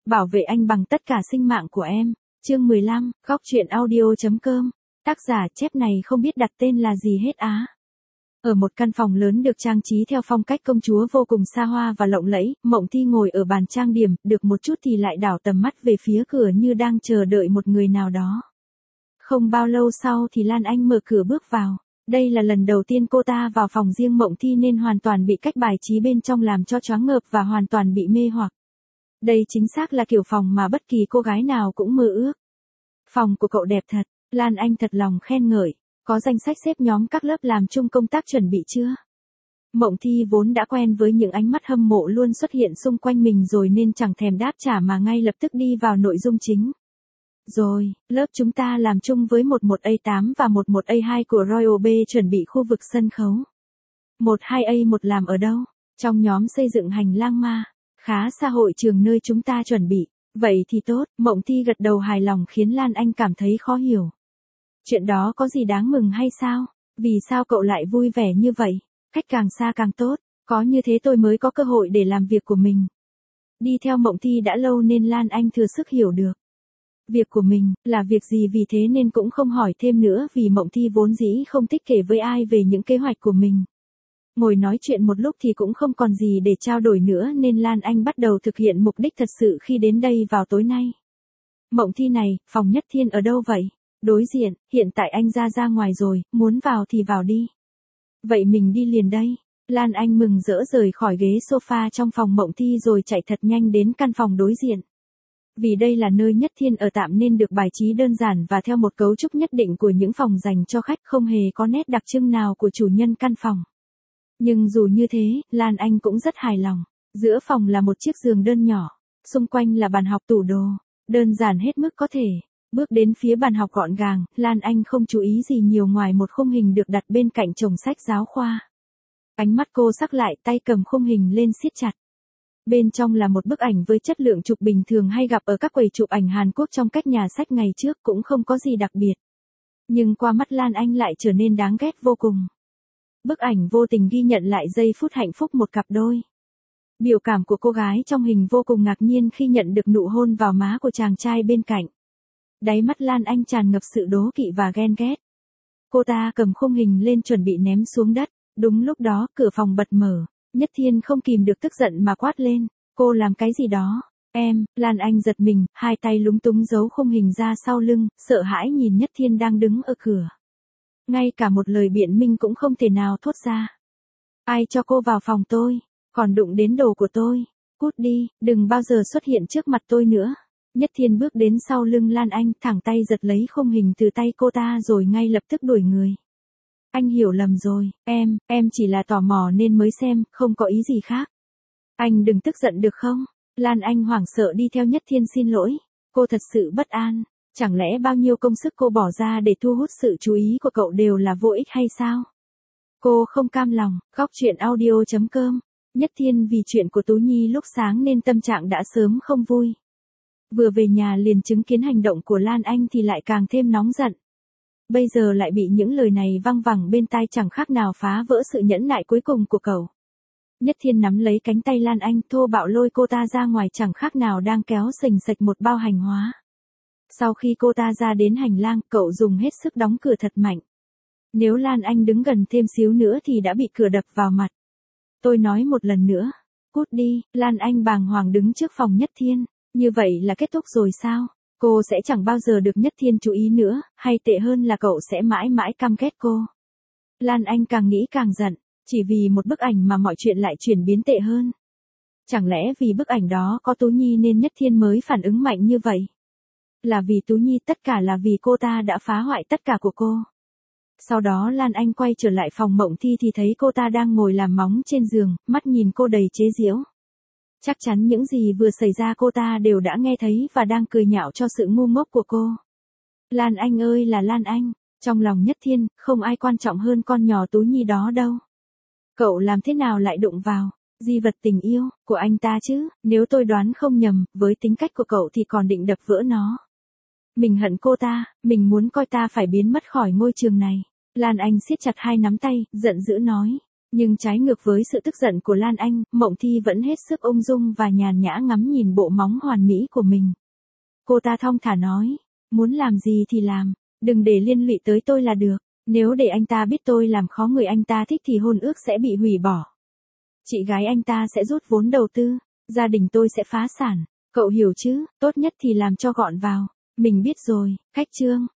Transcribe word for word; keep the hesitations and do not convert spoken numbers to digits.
bảo vệ anh bằng tất cả sinh mạng của em. Chương mười lăm, góc truyện audio chấm com. Tác giả chép này không biết đặt tên là gì hết á. Ở một căn phòng lớn được trang trí theo phong cách công chúa vô cùng xa hoa và lộng lẫy, Mộng Thi ngồi ở bàn trang điểm, được một chút thì lại đảo tầm mắt về phía cửa như đang chờ đợi một người nào đó. Không bao lâu sau thì Lan Anh mở cửa bước vào. Đây là lần đầu tiên cô ta vào phòng riêng Mộng Thi nên hoàn toàn bị cách bài trí bên trong làm cho choáng ngợp và hoàn toàn bị mê hoặc. Đây chính xác là kiểu phòng mà bất kỳ cô gái nào cũng mơ ước. Phòng của cậu đẹp thật, Lan Anh thật lòng khen ngợi. Có danh sách xếp nhóm các lớp làm chung công tác chuẩn bị chưa? Mộng Thi vốn đã quen với những ánh mắt hâm mộ luôn xuất hiện xung quanh mình rồi nên chẳng thèm đáp trả mà ngay lập tức đi vào nội dung chính. Rồi, lớp chúng ta làm chung với một một A tám và một một A hai của Royal B chuẩn bị khu vực sân khấu. một hai A một làm ở đâu? Trong nhóm xây dựng hành lang ma, khá xa hội trường nơi chúng ta chuẩn bị. Vậy thì tốt, Mộng Thi gật đầu hài lòng khiến Lan Anh cảm thấy khó hiểu. Chuyện đó có gì đáng mừng hay sao? Vì sao cậu lại vui vẻ như vậy? Cách càng xa càng tốt, có như thế tôi mới có cơ hội để làm việc của mình. Đi theo Mộng Thi đã lâu nên Lan Anh thừa sức hiểu được. Việc của mình, là việc gì vì thế nên cũng không hỏi thêm nữa vì Mộng Thi vốn dĩ không thích kể với ai về những kế hoạch của mình. Ngồi nói chuyện một lúc thì cũng không còn gì để trao đổi nữa nên Lan Anh bắt đầu thực hiện mục đích thật sự khi đến đây vào tối nay. Mộng Thi này, phòng Nhất Thiên ở đâu vậy? Đối diện, hiện tại anh ra ra ngoài rồi, muốn vào thì vào đi. Vậy mình đi liền đây. Lan Anh mừng rỡ rời khỏi ghế sofa trong phòng Mộng Thi rồi chạy thật nhanh đến căn phòng đối diện. Vì đây là nơi Nhất Thiên ở tạm nên được bài trí đơn giản và theo một cấu trúc nhất định của những phòng dành cho khách không hề có nét đặc trưng nào của chủ nhân căn phòng. Nhưng dù như thế, Lan Anh cũng rất hài lòng. Giữa phòng là một chiếc giường đơn nhỏ, xung quanh là bàn học tủ đồ, đơn giản hết mức có thể. Bước đến phía bàn học gọn gàng, Lan Anh không chú ý gì nhiều ngoài một khung hình được đặt bên cạnh chồng sách giáo khoa. Ánh mắt cô sắc lại, tay cầm khung hình lên siết chặt. Bên trong là một bức ảnh với chất lượng chụp bình thường hay gặp ở các quầy chụp ảnh Hàn Quốc trong các nhà sách ngày trước, cũng không có gì đặc biệt. Nhưng qua mắt Lan Anh lại trở nên đáng ghét vô cùng. Bức ảnh vô tình ghi nhận lại giây phút hạnh phúc một cặp đôi. Biểu cảm của cô gái trong hình vô cùng ngạc nhiên khi nhận được nụ hôn vào má của chàng trai bên cạnh. Đáy mắt Lan Anh tràn ngập sự đố kỵ và ghen ghét. Cô ta cầm khung hình lên chuẩn bị ném xuống đất. Đúng lúc đó, cửa phòng bật mở. Nhất Thiên không kìm được tức giận mà quát lên. Cô làm cái gì đó? Em, Lan Anh giật mình, hai tay lúng túng giấu khung hình ra sau lưng, sợ hãi nhìn Nhất Thiên đang đứng ở cửa. Ngay cả một lời biện minh cũng không thể nào thốt ra. Ai cho cô vào phòng tôi? Còn đụng đến đồ của tôi? Cút đi, đừng bao giờ xuất hiện trước mặt tôi nữa. Nhất Thiên bước đến sau lưng Lan Anh, thẳng tay giật lấy khung hình từ tay cô ta rồi ngay lập tức đuổi người. Anh hiểu lầm rồi, em, em chỉ là tò mò nên mới xem, không có ý gì khác. Anh đừng tức giận được không? Lan Anh hoảng sợ đi theo Nhất Thiên xin lỗi. Cô thật sự bất an. Chẳng lẽ bao nhiêu công sức cô bỏ ra để thu hút sự chú ý của cậu đều là vô ích hay sao? Cô không cam lòng, góc truyện audio chấm com. Nhất Thiên vì chuyện của Tú Nhi lúc sáng nên tâm trạng đã sớm không vui. Vừa về nhà liền chứng kiến hành động của Lan Anh thì lại càng thêm nóng giận. Bây giờ lại bị những lời này văng vẳng bên tai chẳng khác nào phá vỡ sự nhẫn nại cuối cùng của cậu. Nhất Thiên nắm lấy cánh tay Lan Anh thô bạo lôi cô ta ra ngoài chẳng khác nào đang kéo sềnh sạch một bao hành hóa. Sau khi cô ta ra đến hành lang, cậu dùng hết sức đóng cửa thật mạnh. Nếu Lan Anh đứng gần thêm xíu nữa thì đã bị cửa đập vào mặt. Tôi nói một lần nữa. Cút đi, Lan Anh bàng hoàng đứng trước phòng Nhất Thiên. Như vậy là kết thúc rồi sao? Cô sẽ chẳng bao giờ được Nhất Thiên chú ý nữa, hay tệ hơn là cậu sẽ mãi mãi căm ghét cô. Lan Anh càng nghĩ càng giận, chỉ vì một bức ảnh mà mọi chuyện lại chuyển biến tệ hơn. Chẳng lẽ vì bức ảnh đó có Tú Nhi nên Nhất Thiên mới phản ứng mạnh như vậy? Là vì Tú Nhi, tất cả là vì cô ta đã phá hoại tất cả của cô. Sau đó Lan Anh quay trở lại phòng Mộng Thi thì thấy cô ta đang ngồi làm móng trên giường, mắt nhìn cô đầy chế giễu. Chắc chắn những gì vừa xảy ra cô ta đều đã nghe thấy và đang cười nhạo cho sự ngu ngốc của cô. Lan Anh ơi là Lan Anh, trong lòng Nhất Thiên, không ai quan trọng hơn con nhỏ Tú Nhi đó đâu. Cậu làm thế nào lại đụng vào di vật tình yêu của anh ta chứ? Nếu tôi đoán không nhầm, với tính cách của cậu thì còn định đập vỡ nó. Mình hận cô ta, mình muốn coi ta phải biến mất khỏi ngôi trường này. Lan Anh siết chặt hai nắm tay, giận dữ nói. Nhưng trái ngược với sự tức giận của Lan Anh, Mộng Thi vẫn hết sức ung dung và nhàn nhã ngắm nhìn bộ móng hoàn mỹ của mình. Cô ta thong thả nói, muốn làm gì thì làm, đừng để liên lụy tới tôi là được. Nếu để anh ta biết tôi làm khó người anh ta thích thì hôn ước sẽ bị hủy bỏ. Chị gái anh ta sẽ rút vốn đầu tư, gia đình tôi sẽ phá sản. Cậu hiểu chứ, tốt nhất thì làm cho gọn vào. Mình biết rồi, Khách Trương.